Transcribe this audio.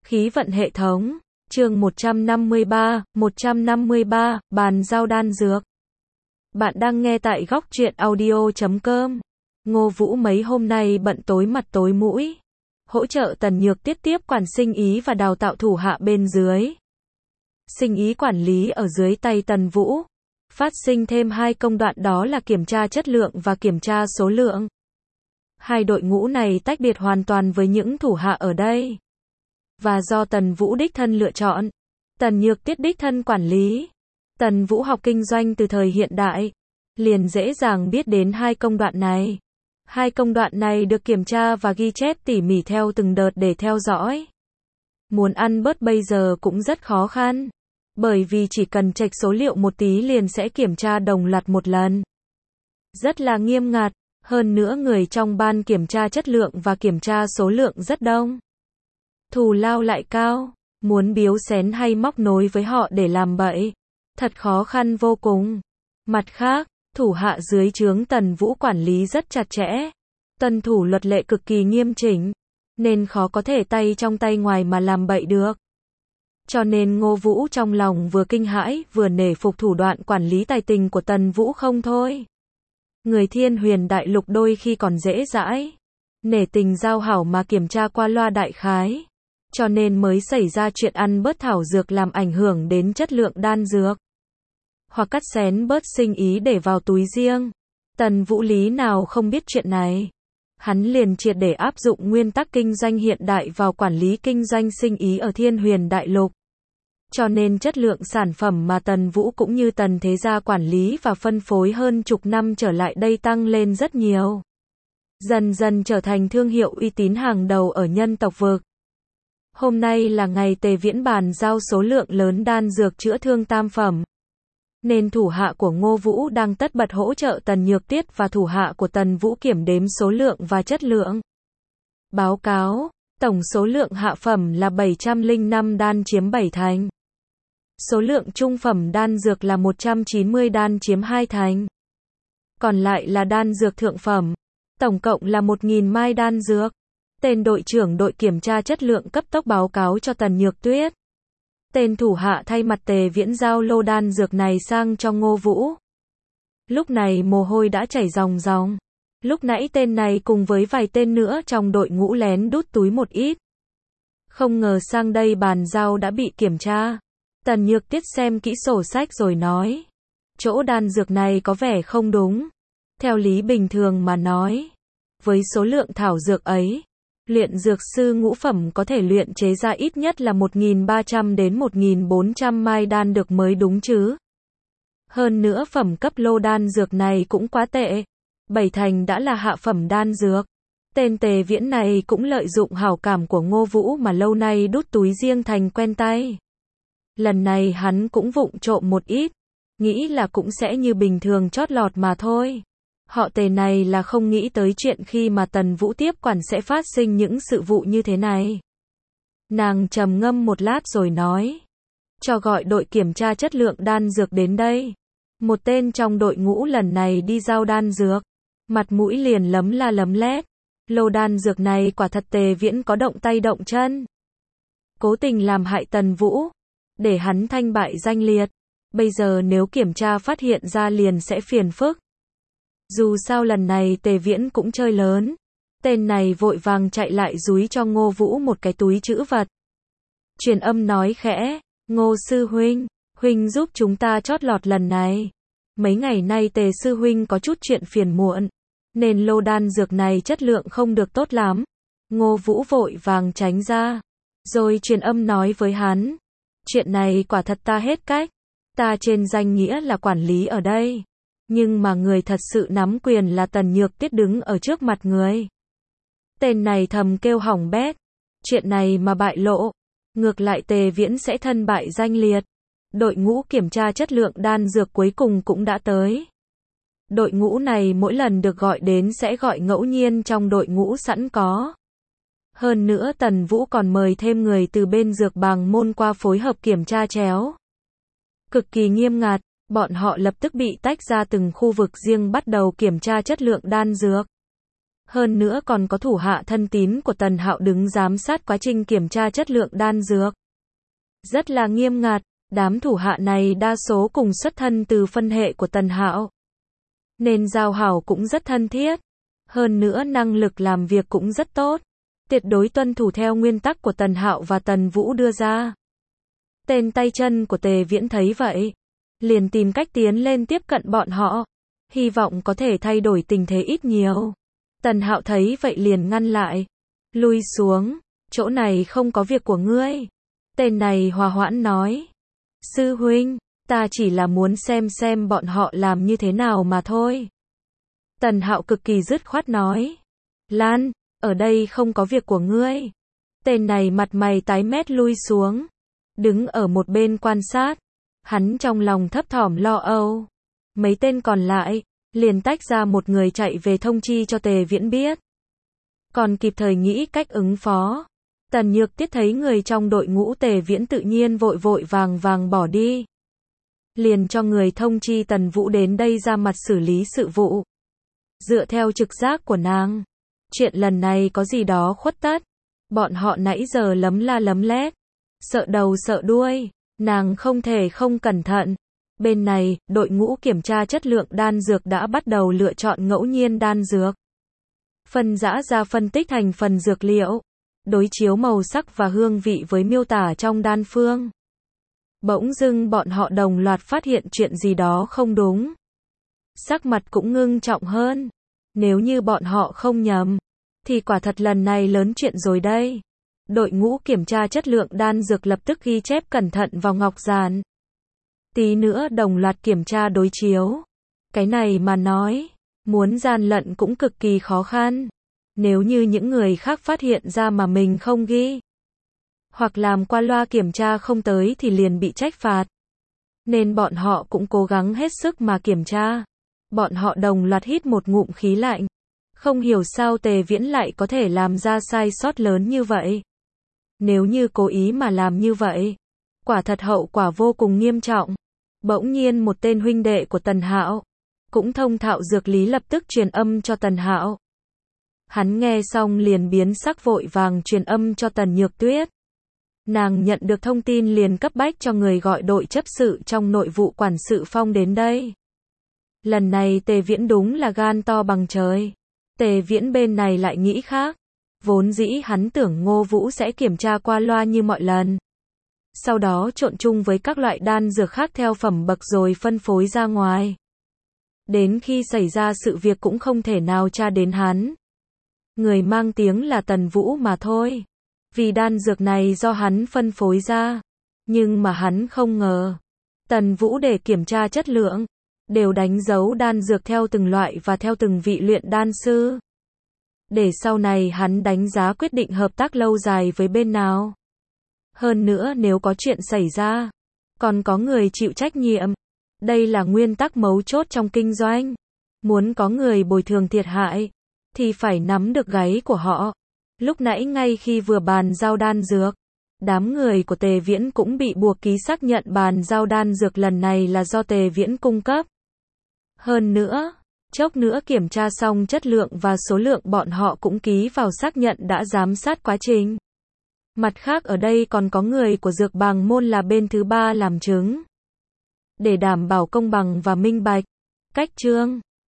Khí vận hệ thống, chương 153, bàn giao đan dược. Bạn đang nghe tại góc truyện audio.com. Ngô Vũ mấy hôm nay bận tối mặt tối mũi, hỗ trợ Tần Nhược Tiết tiếp quản sinh ý và đào tạo thủ hạ bên dưới. Sinh ý quản lý ở dưới tay Tần Vũ, phát sinh thêm hai công đoạn, đó là kiểm tra chất lượng và kiểm tra số lượng. Hai đội ngũ này tách biệt hoàn toàn với những thủ hạ ở đây, và do Tần Vũ đích thân lựa chọn. Tần Nhược Tiết đích thân quản lý. Tần Vũ học kinh doanh từ thời hiện đại, liền dễ dàng biết đến hai công đoạn này. Hai công đoạn này được kiểm tra và ghi chép tỉ mỉ theo từng đợt để theo dõi. Muốn ăn bớt bây giờ cũng rất khó khăn, bởi vì chỉ cần chệch số liệu một tí liền sẽ kiểm tra đồng loạt một lần. Rất là nghiêm ngặt, hơn nữa người trong ban kiểm tra chất lượng và kiểm tra số lượng rất đông. Thù lao lại cao, muốn biếu xén hay móc nối với họ để làm bậy, thật khó khăn vô cùng. Mặt khác, thủ hạ dưới trướng Tần Vũ quản lý rất chặt chẽ, tuân thủ luật lệ cực kỳ nghiêm chỉnh, nên khó có thể tay trong tay ngoài mà làm bậy được. Cho nên Ngô Vũ trong lòng vừa kinh hãi vừa nể phục thủ đoạn quản lý tài tình của Tần Vũ không thôi. Người Thiên Huyền Đại Lục đôi khi còn dễ dãi, nể tình giao hảo mà kiểm tra qua loa đại khái, cho nên mới xảy ra chuyện ăn bớt thảo dược làm ảnh hưởng đến chất lượng đan dược, hoặc cắt xén bớt sinh ý để vào túi riêng. Tần Vũ lý nào không biết chuyện này. Hắn liền triệt để áp dụng nguyên tắc kinh doanh hiện đại vào quản lý kinh doanh sinh ý ở Thiên Huyền Đại Lục. Cho nên chất lượng sản phẩm mà Tần Vũ cũng như Tần Thế Gia quản lý và phân phối hơn chục năm trở lại đây tăng lên rất nhiều. Dần dần trở thành thương hiệu uy tín hàng đầu ở nhân tộc vực. Hôm nay là ngày Tề Viễn bàn giao số lượng lớn đan dược chữa thương tam phẩm, nên thủ hạ của Ngô Vũ đang tất bật hỗ trợ Tần Nhược Tiết và thủ hạ của Tần Vũ kiểm đếm số lượng và chất lượng. Báo cáo, tổng số lượng hạ phẩm là 705 đan chiếm 7 thành. Số lượng trung phẩm đan dược là 190 đan chiếm 2 thành. Còn lại là đan dược thượng phẩm, tổng cộng là 1.000 mai đan dược. Tên đội trưởng đội kiểm tra chất lượng cấp tốc báo cáo cho Tần Nhược Tuyết. Tên thủ hạ thay mặt Tề Viễn giao lô đan dược này sang cho Ngô Vũ. Lúc này mồ hôi đã chảy ròng ròng. Lúc nãy tên này cùng với vài tên nữa trong đội ngũ lén đút túi một ít. Không ngờ sang đây bàn giao đã bị kiểm tra. Tần Nhược Tiết xem kỹ sổ sách rồi nói, chỗ đan dược này có vẻ không đúng. Theo lý bình thường mà nói, với số lượng thảo dược ấy, luyện dược sư ngũ phẩm có thể luyện chế ra ít nhất là 1.300 đến 1.400 mai đan được mới đúng chứ. Hơn nữa phẩm cấp lô đan dược này cũng quá tệ. 7 thành đã là hạ phẩm đan dược. Tên Tề Viễn này cũng lợi dụng hảo cảm của Ngô Vũ mà lâu nay đút túi riêng thành quen tay. Lần này hắn cũng vụng trộm một ít, nghĩ là cũng sẽ như bình thường chót lọt mà thôi. Họ Tề này là không nghĩ tới chuyện khi mà Tần Vũ tiếp quản sẽ phát sinh những sự vụ như thế này. Nàng trầm ngâm một lát rồi nói, cho gọi đội kiểm tra chất lượng đan dược đến đây. Một tên trong đội ngũ lần này đi giao đan dược, mặt mũi liền lấm la lấm lét. Lô đan dược này quả thật Tề Viễn có động tay động chân, cố tình làm hại Tần Vũ, để hắn thanh bại danh liệt. Bây giờ nếu kiểm tra phát hiện ra liền sẽ phiền phức. Dù sao lần này Tề Viễn cũng chơi lớn. Tên này vội vàng chạy lại dúi cho Ngô Vũ một cái túi trữ vật. Truyền âm nói khẽ, Ngô sư huynh, huynh giúp chúng ta chót lọt lần này. Mấy ngày nay Tề sư huynh có chút chuyện phiền muộn, nên lô đan dược này chất lượng không được tốt lắm. Ngô Vũ vội vàng tránh ra, rồi truyền âm nói với hắn, chuyện này quả thật ta hết cách. Ta trên danh nghĩa là quản lý ở đây, nhưng mà người thật sự nắm quyền là Tần Nhược Tiết đứng ở trước mặt người. Tên này thầm kêu hỏng bét, chuyện này mà bại lộ, ngược lại Tề Viễn sẽ thân bại danh liệt. Đội ngũ kiểm tra chất lượng đan dược cuối cùng cũng đã tới. Đội ngũ này mỗi lần được gọi đến sẽ gọi ngẫu nhiên trong đội ngũ sẵn có. Hơn nữa Tần Vũ còn mời thêm người từ bên dược bàng môn qua phối hợp kiểm tra chéo. Cực kỳ nghiêm ngặt, bọn họ lập tức bị tách ra từng khu vực riêng bắt đầu kiểm tra chất lượng đan dược. Hơn nữa còn có thủ hạ thân tín của Tần Hạo đứng giám sát quá trình kiểm tra chất lượng đan dược. Rất là nghiêm ngặt, đám thủ hạ này đa số cùng xuất thân từ phân hệ của Tần Hạo. Nên giao hảo cũng rất thân thiết. Hơn nữa năng lực làm việc cũng rất tốt. Tuyệt đối tuân thủ theo nguyên tắc của Tần Hạo và Tần Vũ đưa ra. Tên tay chân của Tề Viễn thấy vậy, liền tìm cách tiến lên tiếp cận bọn họ, hy vọng có thể thay đổi tình thế ít nhiều. Tần Hạo thấy vậy liền ngăn lại. Lui xuống, chỗ này không có việc của ngươi. Tên này hòa hoãn nói. Sư huynh, ta chỉ là muốn xem bọn họ làm như thế nào mà thôi. Tần Hạo cực kỳ dứt khoát nói. Lan, ở đây không có việc của ngươi. Tên này mặt mày tái mét lui xuống, đứng ở một bên quan sát. Hắn trong lòng thấp thỏm lo âu. Mấy tên còn lại liền tách ra một người chạy về thông chi cho Tề Viễn biết. Còn kịp thời nghĩ cách ứng phó. Tần Nhược Tiết thấy người trong đội ngũ Tề Viễn tự nhiên vội vàng bỏ đi. Liền cho người thông chi Tần Vũ đến đây ra mặt xử lý sự vụ. Dựa theo trực giác của nàng, chuyện lần này có gì đó khuất tất. Bọn họ nãy giờ lấm la lấm lét, sợ đầu sợ đuôi, nàng không thể không cẩn thận. Bên này, đội ngũ kiểm tra chất lượng đan dược đã bắt đầu lựa chọn ngẫu nhiên đan dược. Phân rã ra phân tích thành phần dược liệu, đối chiếu màu sắc và hương vị với miêu tả trong đan phương. Bỗng dưng bọn họ đồng loạt phát hiện chuyện gì đó không đúng. Sắc mặt cũng ngưng trọng hơn. Nếu như bọn họ không nhầm, thì quả thật lần này lớn chuyện rồi đây. Đội ngũ kiểm tra chất lượng đan dược lập tức ghi chép cẩn thận vào ngọc giản. Tí nữa đồng loạt kiểm tra đối chiếu. Cái này mà nói, muốn gian lận cũng cực kỳ khó khăn. Nếu như những người khác phát hiện ra mà mình không ghi, hoặc làm qua loa kiểm tra không tới thì liền bị trách phạt. Nên bọn họ cũng cố gắng hết sức mà kiểm tra. Bọn họ đồng loạt hít một ngụm khí lạnh. Không hiểu sao Tề Viễn lại có thể làm ra sai sót lớn như vậy. Nếu như cố ý mà làm như vậy, quả thật hậu quả vô cùng nghiêm trọng. Bỗng nhiên một tên huynh đệ của Tần Hạo, cũng thông thạo dược lý lập tức truyền âm cho Tần Hạo. Hắn nghe xong liền biến sắc vội vàng truyền âm cho Tần Nhược Tuyết. Nàng nhận được thông tin liền cấp bách cho người gọi đội chấp sự trong nội vụ quản sự Phong đến đây. Lần này Tề Viễn đúng là gan to bằng trời. Tề Viễn bên này lại nghĩ khác. Vốn dĩ hắn tưởng Ngô Vũ sẽ kiểm tra qua loa như mọi lần. Sau đó trộn chung với các loại đan dược khác theo phẩm bậc rồi phân phối ra ngoài. Đến khi xảy ra sự việc cũng không thể nào tra đến hắn. Người mang tiếng là Tần Vũ mà thôi. Vì đan dược này do hắn phân phối ra. Nhưng mà hắn không ngờ. Tần Vũ để kiểm tra chất lượng, đều đánh dấu đan dược theo từng loại và theo từng vị luyện đan sư. Để sau này hắn đánh giá quyết định hợp tác lâu dài với bên nào. Hơn nữa nếu có chuyện xảy ra, còn có người chịu trách nhiệm. Đây là nguyên tắc mấu chốt trong kinh doanh. Muốn có người bồi thường thiệt hại, thì phải nắm được gáy của họ. Lúc nãy ngay khi vừa bàn giao đan dược, đám người của Tề Viễn cũng bị buộc ký xác nhận bàn giao đan dược lần này là do Tề Viễn cung cấp. Hơn nữa, chốc nữa kiểm tra xong chất lượng và số lượng bọn họ cũng ký vào xác nhận đã giám sát quá trình. Mặt khác ở đây còn có người của Dược Bàng Môn là bên thứ ba làm chứng. Để đảm bảo công bằng và minh bạch, cách chương